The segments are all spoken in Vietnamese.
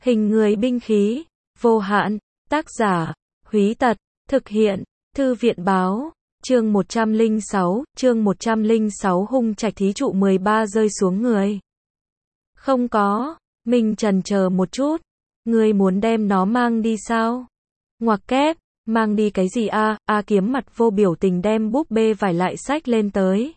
Hình người binh khí, vô hạn, tác giả, Húy Tật, thực hiện, Thư viện báo, chương 106, hung trạch thí trụ 13 rơi xuống người. Không có, mình chần chờ một chút, ngươi muốn đem nó mang đi sao? Ngoặc kép, mang đi cái gì a? A Kiếm mặt vô biểu tình đem búp bê vải lại xách lên tới.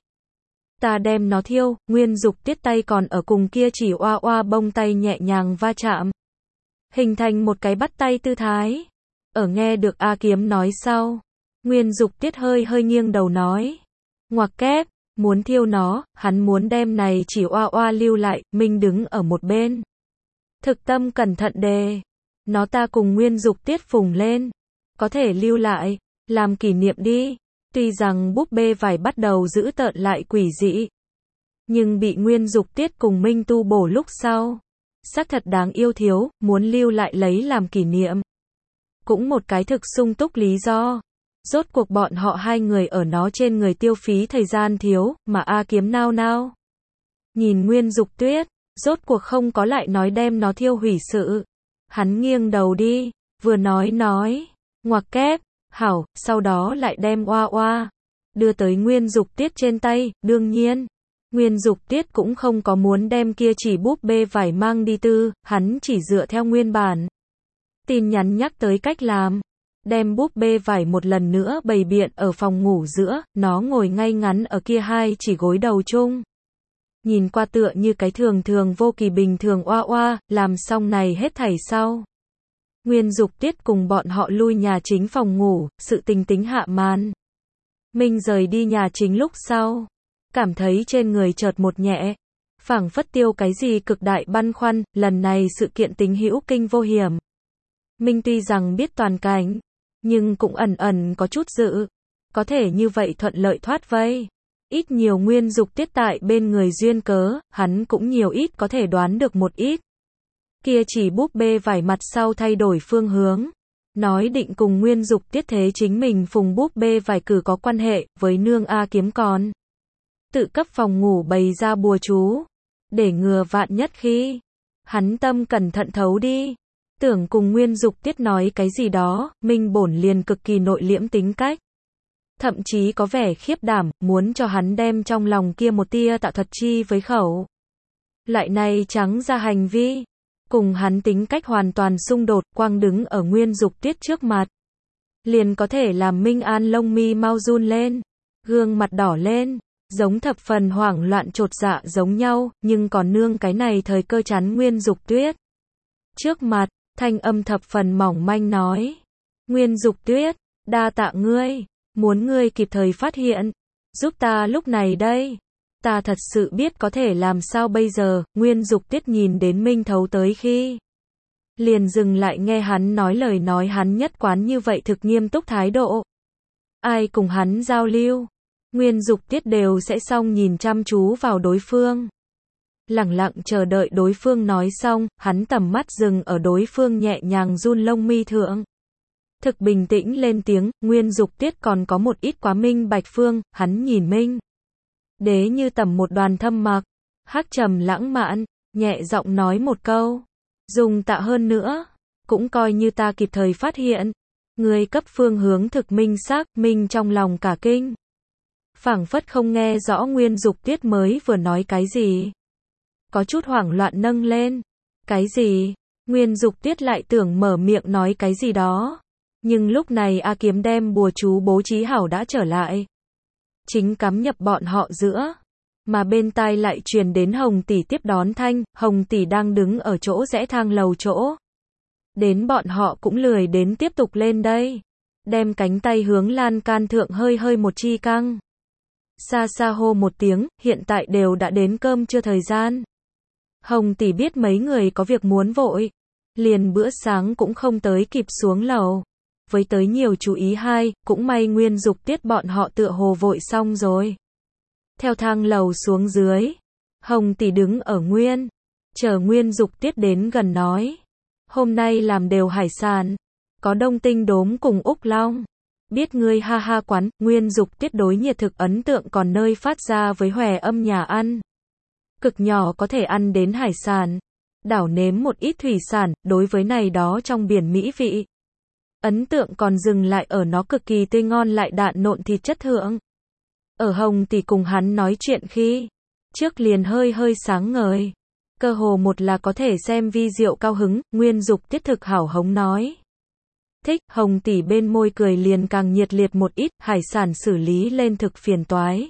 Ta đem nó thiêu. Nguyên Dục Tiết tay còn ở cùng kia chỉ oa oa bông tay nhẹ nhàng va chạm, hình thành một cái bắt tay tư thái. Ở nghe được A Kiếm nói sau, Nguyên Dục Tiết hơi hơi nghiêng đầu nói, ngoặc kép, muốn thiêu nó, hắn muốn đem này chỉ oa oa lưu lại. Minh đứng ở một bên, thực tâm cẩn thận đề, nó ta cùng Nguyên Dục Tiết phùng lên, có thể lưu lại, làm kỷ niệm đi. Tuy rằng búp bê vải bắt đầu dữ tợn lại quỷ dị, nhưng bị Nguyên Dục Tiết cùng Minh tu bổ lúc sau, xác thật đáng yêu thiếu, muốn lưu lại lấy làm kỷ niệm. Cũng một cái thực sung túc lý do. Rốt cuộc bọn họ hai người ở nó trên người tiêu phí thời gian thiếu, mà A Kiếm nao nao nhìn Nguyên Dục Tuyết, rốt cuộc không có lại nói đem nó thiêu hủy sự. Hắn nghiêng đầu đi, vừa nói, ngoặc kép, hảo, sau đó lại đem oa oa đưa tới Nguyên Dục Tiết trên tay. Đương nhiên, Nguyên Dục Tiết cũng không có muốn đem kia chỉ búp bê vải mang đi tư, hắn chỉ dựa theo nguyên bản tin nhắn nhắc tới cách làm, đem búp bê vải một lần nữa bày biện ở phòng ngủ giữa. Nó ngồi ngay ngắn ở kia hai chỉ gối đầu chung, nhìn qua tựa như cái thường thường vô kỳ bình thường oa oa. Làm xong này hết thảy sau, Nguyên Dục Tiết cùng bọn họ lui nhà chính phòng ngủ, sự tình tính hạ màn. Minh rời đi nhà chính lúc sau, cảm thấy trên người chợt một nhẹ, phảng phất tiêu cái gì cực đại băn khoăn. Lần này sự kiện tính hữu kinh vô hiểm. Minh tuy rằng biết toàn cảnh, nhưng cũng ẩn ẩn có chút dự, có thể như vậy thuận lợi thoát vây. Ít nhiều Nguyên Dục Tiết tại bên người duyên cớ, hắn cũng nhiều ít có thể đoán được một ít. Kia chỉ búp bê vải mặt sau thay đổi phương hướng, nói định cùng Nguyên Dục Tiết thế chính mình phùng búp bê vải cử có quan hệ với nương A Kiếm, còn tự cấp phòng ngủ bày ra bùa chú, để ngừa vạn nhất khi hắn tâm cẩn thận thấu đi, tưởng cùng Nguyên Dục Tiết nói cái gì đó. Minh bổn liền cực kỳ nội liễm tính cách, thậm chí có vẻ khiếp đảm, muốn cho hắn đem trong lòng kia một tia tạo thuật chi với khẩu. Lại này trắng ra hành vi, cùng hắn tính cách hoàn toàn xung đột. Quang đứng ở Nguyên Dục Tiết trước mặt, liền có thể làm Minh An lông mi mau run lên, gương mặt đỏ lên, giống thập phần hoảng loạn chột dạ giống nhau, nhưng còn nương cái này thời cơ chắn Nguyên Dục Tuyết trước mặt. Thanh âm thập phần mỏng manh nói, Nguyên Dục Tuyết, đa tạ ngươi, muốn ngươi kịp thời phát hiện, giúp ta lúc này đây. Ta thật sự biết có thể làm sao bây giờ. Nguyên Dục Tiết nhìn đến Minh thấu tới khi, liền dừng lại nghe hắn nói lời nói. Hắn nhất quán như vậy thực nghiêm túc thái độ. Ai cùng hắn giao lưu, Nguyên Dục Tiết đều sẽ xong nhìn chăm chú vào đối phương, lẳng lặng chờ đợi đối phương nói xong. Hắn tầm mắt dừng ở đối phương nhẹ nhàng run lông mi thượng, thực bình tĩnh lên tiếng. Nguyên Dục Tiết còn có một ít quá minh bạch phương. Hắn nhìn Minh Đế như tầm một đoàn thâm mặc, hắc trầm lãng mạn, nhẹ giọng nói một câu, dùng tạ hơn nữa, cũng coi như ta kịp thời phát hiện. Người cấp phương hướng thực minh xác. Minh trong lòng cả kinh, phảng phất không nghe rõ Nguyên Dục Tiết mới vừa nói cái gì, có chút hoảng loạn nâng lên. Cái gì? Nguyên Dục Tiết lại tưởng mở miệng nói cái gì đó, nhưng lúc này A Kiếm đem bùa chú bố trí hảo đã trở lại, chính cắm nhập bọn họ giữa, mà bên tai lại truyền đến Hồng tỷ tiếp đón thanh. Hồng tỷ đang đứng ở chỗ rẽ thang lầu chỗ, đến bọn họ cũng lười đến tiếp tục lên đây, đem cánh tay hướng lan can thượng hơi hơi một chi căng, xa xa hô một tiếng, hiện tại đều đã đến cơm trưa thời gian. Hồng tỷ biết mấy người có việc muốn vội, liền bữa sáng cũng không tới kịp xuống lầu, với tới nhiều chú ý hai. Cũng may Nguyên Dục Tiết bọn họ tựa hồ vội xong rồi, theo thang lầu xuống dưới. Hồng tỷ đứng ở chờ Nguyên Dục Tiết đến gần nói, hôm nay làm đều hải sản, có đông tinh đốm cùng úc long. Biết ngươi ha ha quán. Nguyên Dục Tiết đối nhiệt thực ấn tượng còn nơi phát ra với hòe âm nhà ăn, cực nhỏ có thể ăn đến hải sản, đảo nếm một ít thủy sản, đối với này đó trong biển mỹ vị. Ấn tượng còn dừng lại ở nó cực kỳ tươi ngon lại đạn nộn thịt chất thượng. Ở Hồng tỷ cùng hắn nói chuyện khi trước liền hơi hơi sáng ngời. Cơ hồ một là có thể xem vi diệu cao hứng, Nguyên Dục Tiết thực hảo hống nói. Thích, Hồng tỷ bên môi cười liền càng nhiệt liệt một ít, hải sản xử lý lên thực phiền toái.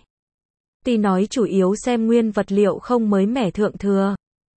Tỷ nói chủ yếu xem nguyên vật liệu không mới mẻ thượng thừa.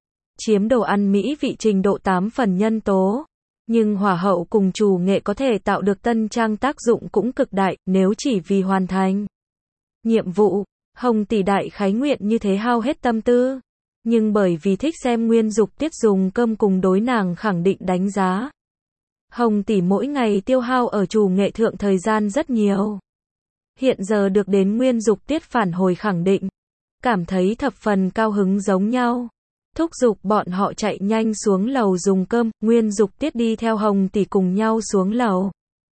Chiếm đồ ăn mỹ vị trình độ 8 phần nhân tố. Nhưng hỏa hậu cùng chủ nghệ có thể tạo được tân trang tác dụng cũng cực đại, nếu chỉ vì hoàn thành nhiệm vụ, Hồng tỷ đại khái nguyện như thế hao hết tâm tư. Nhưng bởi vì thích xem Nguyên Dục Tiết dùng cơm cùng đối nàng khẳng định đánh giá. Hồng tỷ mỗi ngày tiêu hao ở chủ nghệ thượng thời gian rất nhiều. Hiện giờ được đến Nguyên Dục Tiết phản hồi khẳng định. Cảm thấy thập phần cao hứng giống nhau. Thúc giục bọn họ chạy nhanh xuống lầu dùng cơm, Nguyên Dục Tiết đi theo Hồng tỷ cùng nhau xuống lầu.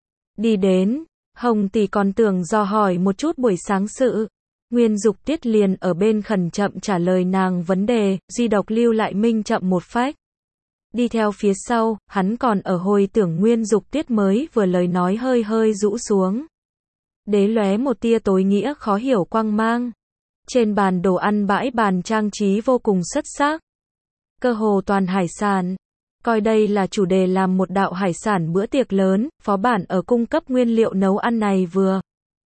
Đi đến, Hồng tỷ còn tưởng dò hỏi một chút buổi sáng sự. Nguyên Dục Tiết liền ở bên khẩn chậm trả lời nàng vấn đề, duy độc lưu lại minh chậm một phách. Đi theo phía sau, hắn còn ở hồi tưởng Nguyên Dục Tiết mới vừa lời nói hơi hơi rũ xuống. Đế lóe một tia tối nghĩa khó hiểu quang mang. Trên bàn đồ ăn bãi bàn trang trí vô cùng xuất sắc. Cơ hồ toàn hải sản. Coi đây là chủ đề làm một đạo hải sản bữa tiệc lớn, phó bản ở cung cấp nguyên liệu nấu ăn này vừa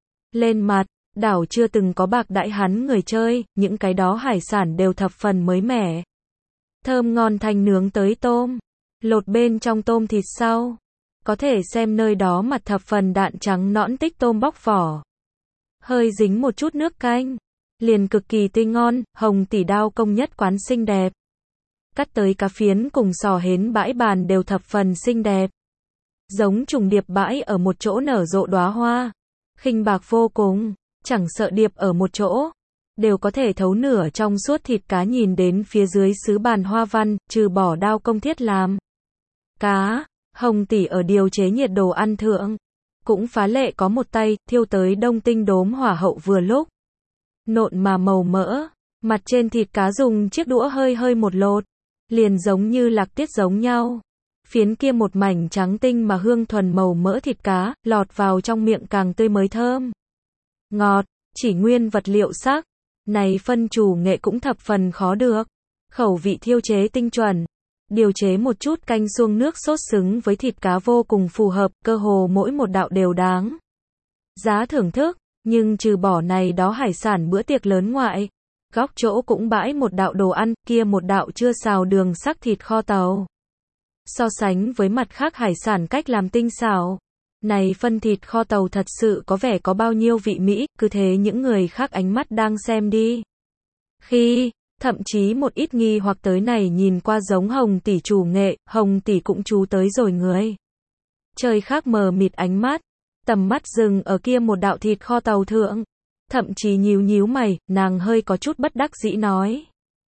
lên mặt, đảo chưa từng có bạc đãi hắn người chơi, những cái đó hải sản đều thập phần mới mẻ. Thơm ngon thanh nướng tới tôm, lột bên trong tôm thịt sau. Có thể xem nơi đó mặt thập phần đạn trắng nõn tích tôm bóc vỏ. Hơi dính một chút nước canh. Liền cực kỳ tươi ngon, Hồng tỷ đao công nhất quán xinh đẹp. Cắt tới cá phiến cùng sò hến bãi bàn đều thập phần xinh đẹp. Giống trùng điệp bãi ở một chỗ nở rộ đóa hoa. Khinh bạc vô cùng, chẳng sợ điệp ở một chỗ. Đều có thể thấu nửa trong suốt thịt cá nhìn đến phía dưới sứ bàn hoa văn, trừ bỏ đao công thiết làm. Cá, Hồng tỷ ở điều chế nhiệt đồ ăn thượng. Cũng phá lệ có một tay, thiêu tới đông tinh đốm hỏa hậu vừa lúc. Nộn mà màu mỡ, mặt trên thịt cá dùng chiếc đũa hơi hơi một lột, liền giống như lạc tiết giống nhau. Phiến kia một mảnh trắng tinh mà hương thuần màu mỡ thịt cá, lọt vào trong miệng càng tươi mới thơm. Ngọt, chỉ nguyên vật liệu sắc, này phân chủ nghệ cũng thập phần khó được. Khẩu vị thiêu chế tinh chuẩn, điều chế một chút canh xuông nước sốt xứng với thịt cá vô cùng phù hợp, cơ hồ mỗi một đạo đều đáng giá thưởng thức. Nhưng trừ bỏ này đó hải sản bữa tiệc lớn ngoại, góc chỗ cũng bãi một đạo đồ ăn, kia một đạo chưa xào đường sắc thịt kho tàu. So sánh với mặt khác hải sản cách làm tinh xảo, này phân thịt kho tàu thật sự có vẻ có bao nhiêu vị mỹ, cứ thế những người khác ánh mắt đang xem đi. Khi, thậm chí một ít nghi hoặc tới này nhìn qua giống Hồng tỷ chủ nghệ, Hồng tỷ cũng chú tới rồi người. Trời khác mờ mịt ánh mắt. Tầm mắt dừng ở kia một đạo thịt kho tàu thượng. Thậm chí nhíu nhíu mày, nàng hơi có chút bất đắc dĩ nói.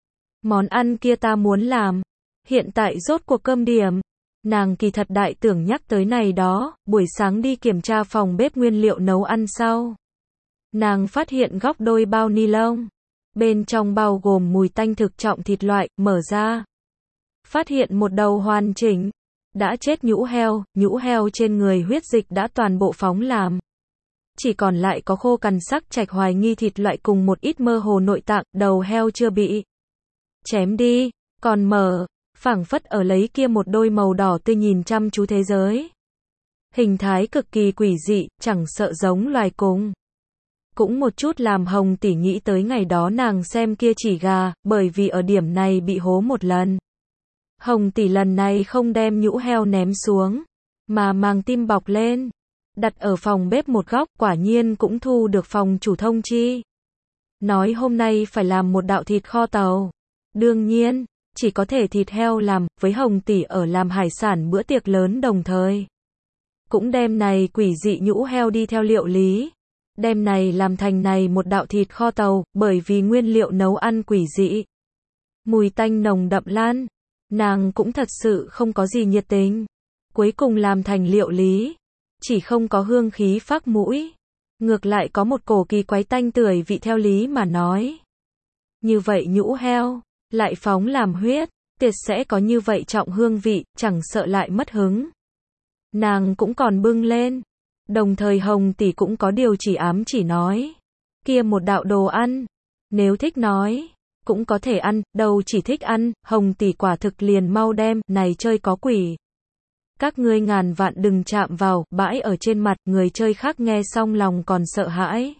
Món ăn kia ta muốn làm. Hiện tại rốt cuộc cơm điểm. Nàng kỳ thật đại tưởng nhắc tới này đó, buổi sáng đi kiểm tra phòng bếp nguyên liệu nấu ăn sau. Nàng phát hiện góc đôi bao ni lông. Bên trong bao gồm mùi tanh thực trọng thịt loại, mở ra. Phát hiện một đầu hoàn chỉnh. Đã chết nhũ heo trên người huyết dịch đã toàn bộ phóng làm. Chỉ còn lại có khô cằn sắc trạch hoài nghi thịt loại cùng một ít mơ hồ nội tạng, đầu heo chưa bị chém đi, còn mở, phảng phất ở lấy kia một đôi màu đỏ tươi nhìn chăm chú thế giới. Hình thái cực kỳ quỷ dị, chẳng sợ giống loài cùng. Cũng một chút làm Hồng tỷ nghĩ tới ngày đó nàng xem kia chỉ gà, bởi vì ở điểm này bị hố một lần. Hồng tỷ lần này không đem nhũ heo ném xuống, mà mang tim bọc lên, đặt ở phòng bếp một góc, quả nhiên cũng thu được phòng chủ thông chi. Nói hôm nay phải làm một đạo thịt kho tàu. Đương nhiên, chỉ có thể thịt heo làm, với Hồng tỷ ở làm hải sản bữa tiệc lớn đồng thời. Cũng đem này quỷ dị nhũ heo đi theo liệu lý. Đem này làm thành này một đạo thịt kho tàu, bởi vì nguyên liệu nấu ăn quỷ dị. Mùi tanh nồng đậm lan. Nàng cũng thật sự không có gì nhiệt tình. Cuối cùng làm thành liệu lý. Chỉ không có hương khí phác mũi. Ngược lại có một cổ kỳ quái tanh tưởi vị theo lý mà nói. Như vậy nhũ heo, lại phóng làm huyết, Tiệc sẽ có như vậy trọng hương vị, chẳng sợ lại mất hứng. Nàng cũng còn bưng lên. Đồng thời Hồng tỷ cũng có điều chỉ ám chỉ nói. Kia một đạo đồ ăn. Nếu thích nói, cũng có thể ăn, đâu chỉ thích ăn, Hồng tỷ quả thực liền mau đem, này chơi có quỷ. Các ngươi ngàn vạn đừng chạm vào, bãi ở trên mặt, người chơi khác nghe xong lòng còn sợ hãi.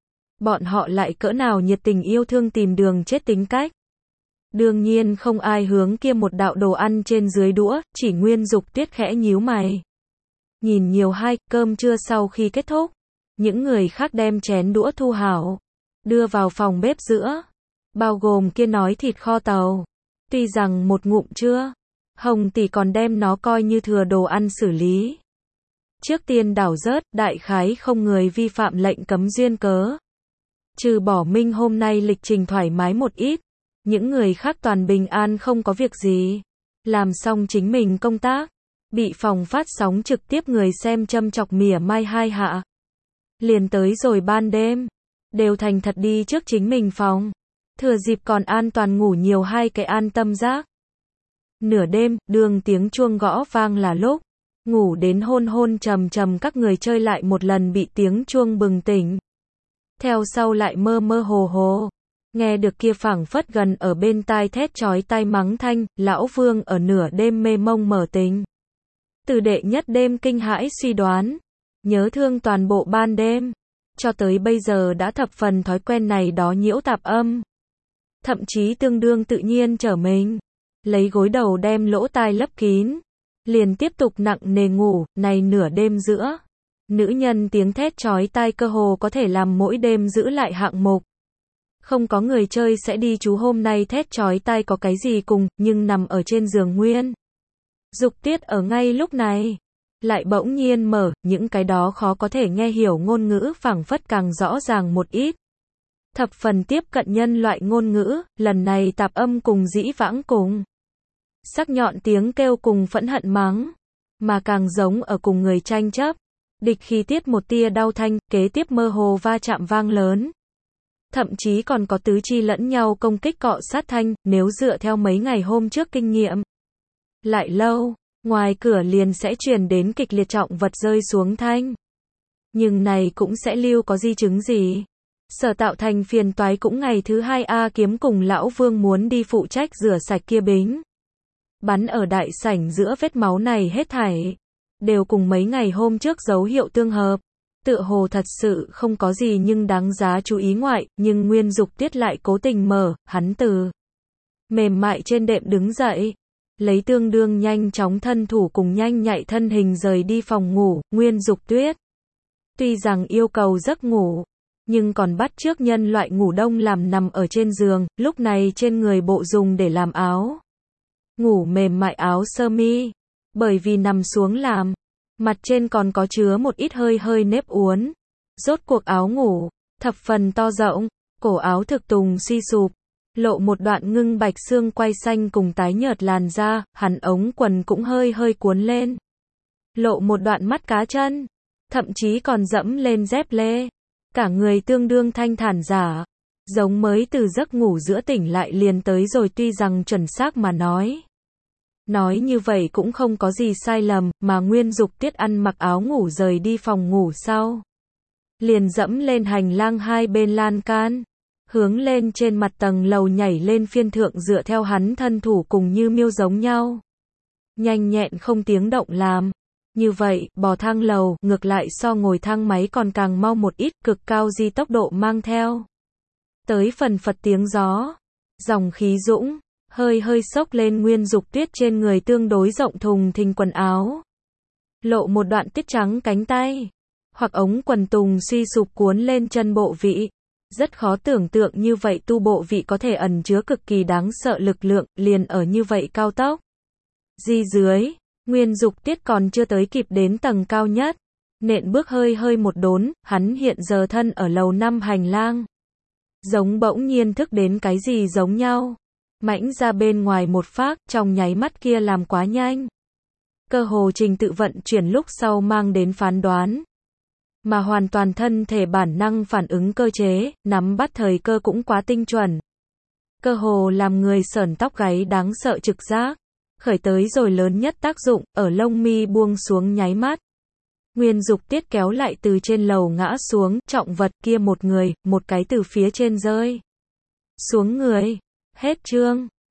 Bọn họ lại cỡ nào nhiệt tình yêu thương tìm đường chết tính cách. Đương nhiên không ai hướng kia một đạo đồ ăn trên dưới đũa, chỉ Nguyên Dục Tuyết khẽ nhíu mày. Nhìn nhiều hai, cơm trưa sau khi kết thúc, những người khác đem chén đũa thu hảo, đưa vào phòng bếp giữa, bao gồm kia nói thịt kho tàu. Tuy rằng một ngụm chưa, Hồng tỷ còn đem nó coi như thừa đồ ăn xử lý. Trước tiên đảo rớt, đại khái không người vi phạm lệnh cấm duyên cớ. Trừ bỏ Minh hôm nay lịch trình thoải mái một ít, những người khác toàn bình an không có việc gì. Làm xong chính mình công tác, bị phòng phát sóng trực tiếp người xem châm chọc mỉa mai hai hạ. Liền tới rồi ban đêm, đều thành thật đi trước chính mình phòng. Thừa dịp còn an toàn ngủ nhiều hai cái an tâm giác. Nửa đêm, đường tiếng chuông gõ vang là lúc ngủ đến hôn hôn trầm trầm các người chơi lại một lần bị tiếng chuông bừng tỉnh. Theo sau lại mơ mơ hồ hồ, nghe được kia phảng phất gần ở bên tai thét chói tai mắng thanh, lão Vương ở nửa đêm mê mông mở tình. Từ đệ nhất đêm kinh hãi suy đoán, nhớ thương toàn bộ ban đêm, cho tới bây giờ đã thập phần thói quen này đó nhiễu tạp âm. Thậm chí tương đương tự nhiên trở mình, lấy gối đầu đem lỗ tai lấp kín, liền tiếp tục nặng nề ngủ, này nửa đêm giữa. Nữ nhân tiếng thét chói tai cơ hồ có thể làm mỗi đêm giữ lại hạng mục. Không có người chơi sẽ đi chú hôm nay thét chói tai có cái gì cùng, nhưng nằm ở trên giường Nguyên Dục Tuyết ở ngay lúc này, lại bỗng nhiên mở, những cái đó khó có thể nghe hiểu ngôn ngữ phảng phất càng rõ ràng một ít. Thập phần tiếp cận nhân loại ngôn ngữ, lần này tạp âm cùng dĩ vãng cùng. Sắc nhọn tiếng kêu cùng phẫn hận mắng, mà càng giống ở cùng người tranh chấp. Địch khi tiết một tia đau thanh, kế tiếp mơ hồ va chạm vang lớn. Thậm chí còn có tứ chi lẫn nhau công kích cọ sát thanh, nếu dựa theo mấy ngày hôm trước kinh nghiệm. Lại lâu, ngoài cửa liền sẽ truyền đến kịch liệt trọng vật rơi xuống thanh. Nhưng này cũng sẽ lưu có di chứng gì. Sở tạo thành phiền toái cũng ngày thứ hai A Kiếm cùng lão Vương muốn đi phụ trách rửa sạch kia bính. Bắn ở đại sảnh giữa vết máu này hết thảy. Đều cùng mấy ngày hôm trước dấu hiệu tương hợp. Tựa hồ thật sự không có gì nhưng đáng giá chú ý ngoại, nhưng Nguyên Dục Tuyết lại cố tình mở, hắn từ mềm mại trên đệm đứng dậy. Lấy tương đương nhanh chóng thân thủ cùng nhanh nhạy thân hình rời đi phòng ngủ, Nguyên Dục Tuyết. Tuy rằng yêu cầu giấc ngủ, nhưng còn bắt chước nhân loại ngủ đông làm nằm ở trên giường, lúc này trên người bộ dùng để làm áo. Ngủ mềm mại áo sơ mi. Bởi vì nằm xuống làm, mặt trên còn có chứa một ít hơi hơi nếp uốn. Rốt cuộc áo ngủ, thập phần to rộng, cổ áo thực tùng suy sụp, lộ một đoạn ngưng bạch xương quai xanh cùng tái nhợt làn da, hắn ống quần cũng hơi hơi cuốn lên. Lộ một đoạn mắt cá chân, thậm chí còn dẫm lên dép lê. Cả người tương đương thanh thản giả, giống mới từ giấc ngủ giữa tỉnh lại liền tới rồi tuy rằng chuẩn xác mà nói. Nói như vậy cũng không có gì sai lầm, mà Nguyên Dục Tuyết ăn mặc áo ngủ rời đi phòng ngủ sau. Liền dẫm lên hành lang hai bên lan can, hướng lên trên mặt tầng lầu nhảy lên phiên thượng dựa theo hắn thân thủ cùng như miêu giống nhau. Nhanh nhẹn không tiếng động làm. Như vậy, bò thang lầu, ngược lại so ngồi thang máy còn càng mau một ít, cực cao di tốc độ mang theo. Tới phần phật tiếng gió, dòng khí dũng. Hơi hơi xốc lên Nguyên Dục Tuyết trên người tương đối rộng thùng thình quần áo. Lộ một đoạn tiết trắng cánh tay. Hoặc ống quần tùng suy sụp cuốn lên chân bộ vị. Rất khó tưởng tượng như vậy tu bộ vị có thể ẩn chứa cực kỳ đáng sợ lực lượng, liền ở như vậy cao tốc. Di dưới, Nguyên Dục Tuyết còn chưa tới kịp đến tầng cao nhất. Nện bước hơi hơi một đốn, hắn hiện giờ thân ở lầu 5 hành lang. Giống bỗng nhiên thức đến cái gì giống nhau. Mãnh ra bên ngoài một phát, trong nháy mắt kia làm quá nhanh. Cơ hồ trình tự vận chuyển lúc sau mang đến phán đoán. Mà hoàn toàn thân thể bản năng phản ứng cơ chế, nắm bắt thời cơ cũng quá tinh chuẩn. cơ hồ làm người sởn tóc gáy đáng sợ trực giác. Khởi tới rồi lớn nhất tác dụng, ở lông mi buông xuống nháy mắt. Nguyên Dục Tiết kéo lại từ trên lầu ngã xuống, trọng vật kia một người, một cái từ phía trên rơi xuống người. Hết chương.